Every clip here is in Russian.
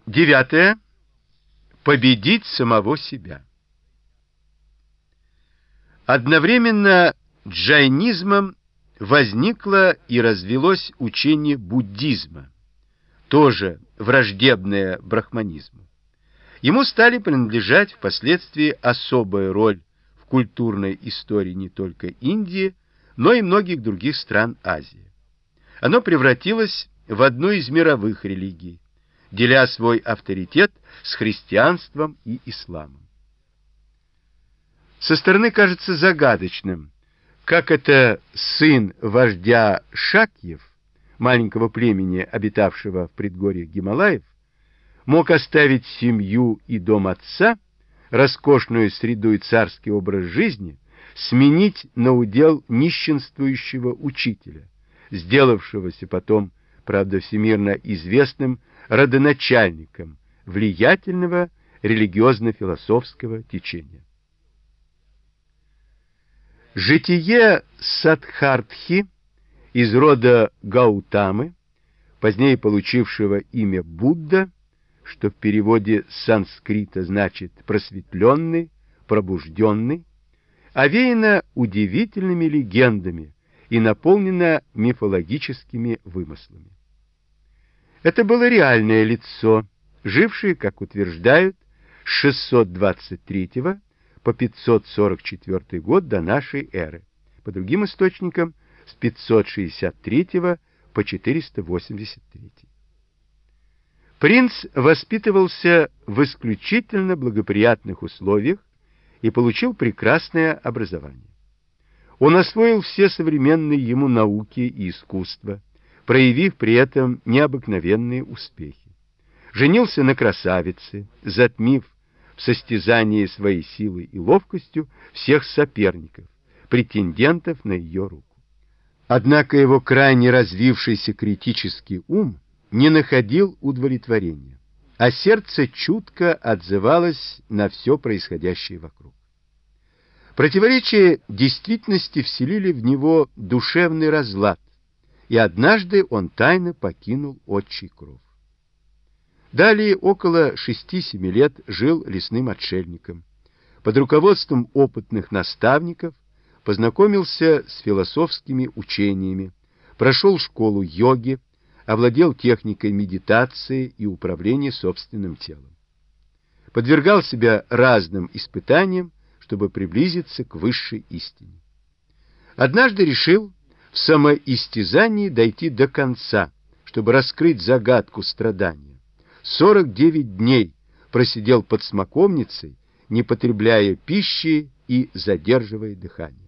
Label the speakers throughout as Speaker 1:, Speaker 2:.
Speaker 1: Девятое. Победить самого себя. Одновременно джайнизмом возникло и развелось учение буддизма, тоже враждебное брахманизму. Ему стали принадлежать впоследствии особая роль в культурной истории не только Индии, но и многих других стран Азии. Оно превратилось в одну из мировых религий, деля свой авторитет с христианством и исламом. Со стороны кажется загадочным, как это сын вождя Шакьев, маленького племени, обитавшего в предгорьях Гималаев, мог оставить семью и дом отца, роскошную среду и царский образ жизни, сменить на удел нищенствующего учителя, сделавшегося потом, правда, всемирно известным родоначальником влиятельного религиозно-философского течения. Житие Саддхартхи из рода Гаутамы, позднее получившего имя Будда, что в переводе с санскрита значит «просветленный», «пробужденный», овеяно удивительными легендами и наполнено мифологическими вымыслами. Это было реальное лицо, жившее, как утверждают, с 623 по 544 год до нашей эры, по другим источникам с 563 по 483. Принц воспитывался в исключительно благоприятных условиях и получил прекрасное образование. Он освоил все современные ему науки и искусства, проявив при этом необыкновенные успехи. Женился на красавице, затмив в состязании своей силой и ловкостью всех соперников, претендентов на ее руку. Однако его крайне развившийся критический ум не находил удовлетворения, а сердце чутко отзывалось на все происходящее вокруг. Противоречия действительности вселили в него душевный разлад, и однажды он тайно покинул отчий кров. Далее около 6-7 лет жил лесным отшельником. Под руководством опытных наставников познакомился с философскими учениями, прошел школу йоги, овладел техникой медитации и управления собственным телом. Подвергал себя разным испытаниям, чтобы приблизиться к высшей истине. Однажды решил в самоистязании дойти до конца, чтобы раскрыть загадку страдания. 49 дней просидел под смоковницей, не потребляя пищи и задерживая дыхание.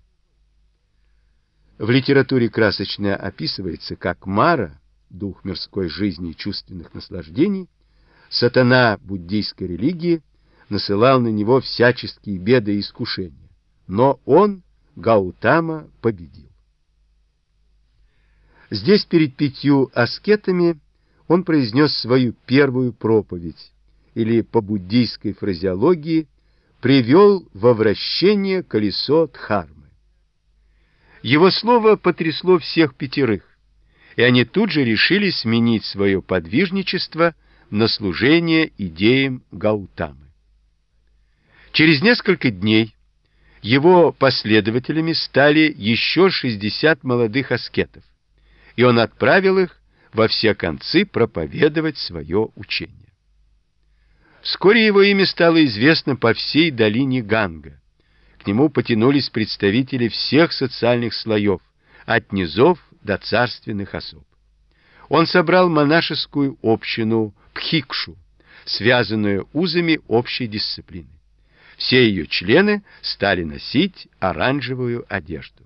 Speaker 1: В литературе красочно описывается, как Мара, дух мирской жизни и чувственных наслаждений, сатана буддийской религии, насылал на него всяческие беды и искушения, но он, Гаутама, победил. Здесь перед 5 аскетами он произнес свою первую проповедь, или по буддийской фразеологии привел во вращение колесо Дхармы. Его слово потрясло всех 5, и они тут же решили сменить свое подвижничество на служение идеям Гаутамы. Через несколько дней его последователями стали еще 60 молодых аскетов, и он отправил их во все концы проповедовать свое учение. Вскоре его имя стало известно по всей долине Ганга. К нему потянулись представители всех социальных слоев, от низов до царственных особ. Он собрал монашескую общину Пхикшу, связанную узами общей дисциплины. Все ее члены стали носить оранжевую одежду.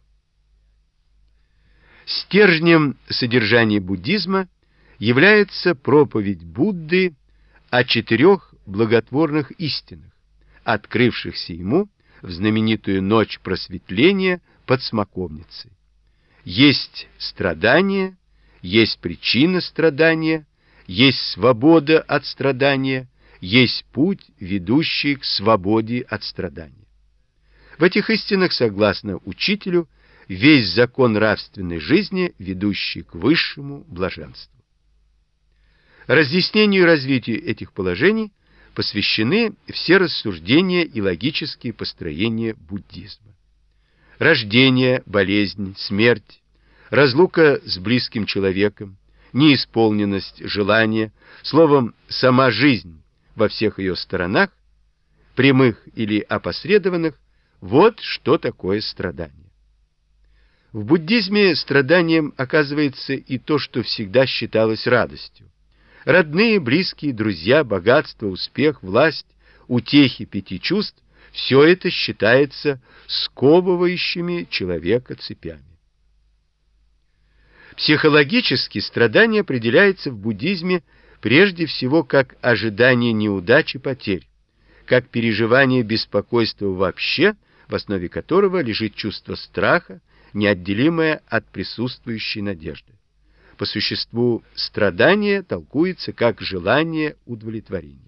Speaker 1: Стержнем содержания буддизма является проповедь Будды о 4 благотворных истинах, открывшихся ему в знаменитую ночь просветления под смоковницей. Есть страдание, есть причина страдания, есть свобода от страдания, есть путь, ведущий к свободе от страдания. В этих истинах, согласно учителю, весь закон нравственной жизни, ведущий к высшему блаженству. Разъяснению и развитию этих положений посвящены все рассуждения и логические построения буддизма. Рождение, болезнь, смерть, разлука с близким человеком, неисполненность желания, словом, сама жизнь во всех ее сторонах, прямых или опосредованных, вот что такое страдание. В буддизме страданием оказывается и то, что всегда считалось радостью. Родные, близкие, друзья, богатство, успех, власть, утехи 5 чувств – все это считается сковывающими человека цепями. Психологически страдание определяется в буддизме прежде всего как ожидание неудач и потерь, как переживание беспокойства вообще, в основе которого лежит чувство страха, неотделимое от присутствующей надежды. По существу страдание толкуется как желание удовлетворения.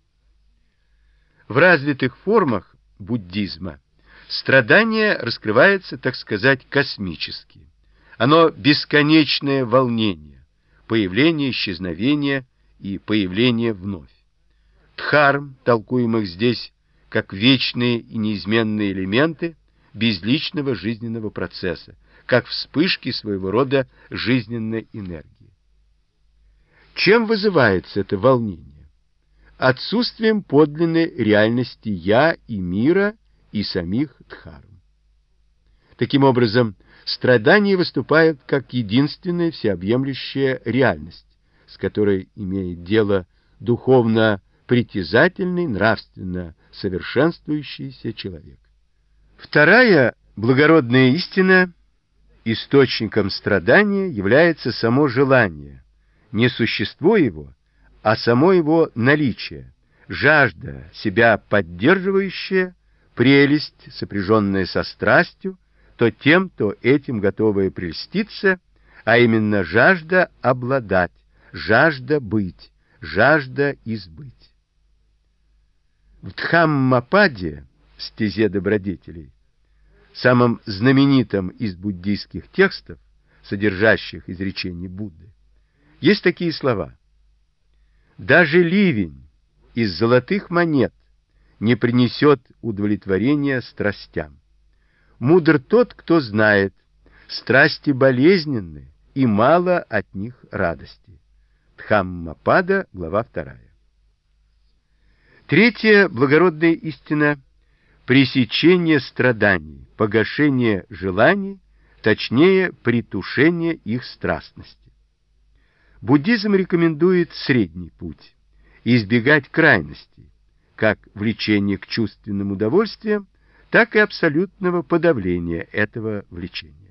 Speaker 1: В развитых формах буддизма страдание раскрывается, так сказать, космически. Оно бесконечное волнение, появление, исчезновение и появление вновь. Дхарм, толкуемых здесь как вечные и неизменные элементы безличного жизненного процесса, как вспышки своего рода жизненной энергии. Чем вызывается это волнение? Отсутствием подлинной реальности «я» и мира, и самих дхарм. Таким образом, страдание выступает как единственная всеобъемлющая реальность, с которой имеет дело духовно притязательный, нравственно совершенствующийся человек. Вторая благородная истина: источником страдания является само желание, не существо его, а само его наличие, жажда, себя поддерживающая, прелесть, сопряженная со страстью, то тем, то этим готовая прельститься, а именно жажда обладать, жажда быть, жажда избыть. В Дхаммападе, стезе добродетелей, самом знаменитом из буддийских текстов, содержащих изречения Будды, есть такие слова: «Даже ливень из золотых монет не принесет удовлетворения страстям. Мудр тот, кто знает, страсти болезненны, и мало от них радости». Дхаммапада, глава 2. Третья благородная истина — пресечение страданий, погашение желаний, точнее, притушение их страстности. Буддизм рекомендует средний путь — избегать крайностей, как влечения к чувственным удовольствиям, так и абсолютного подавления этого влечения.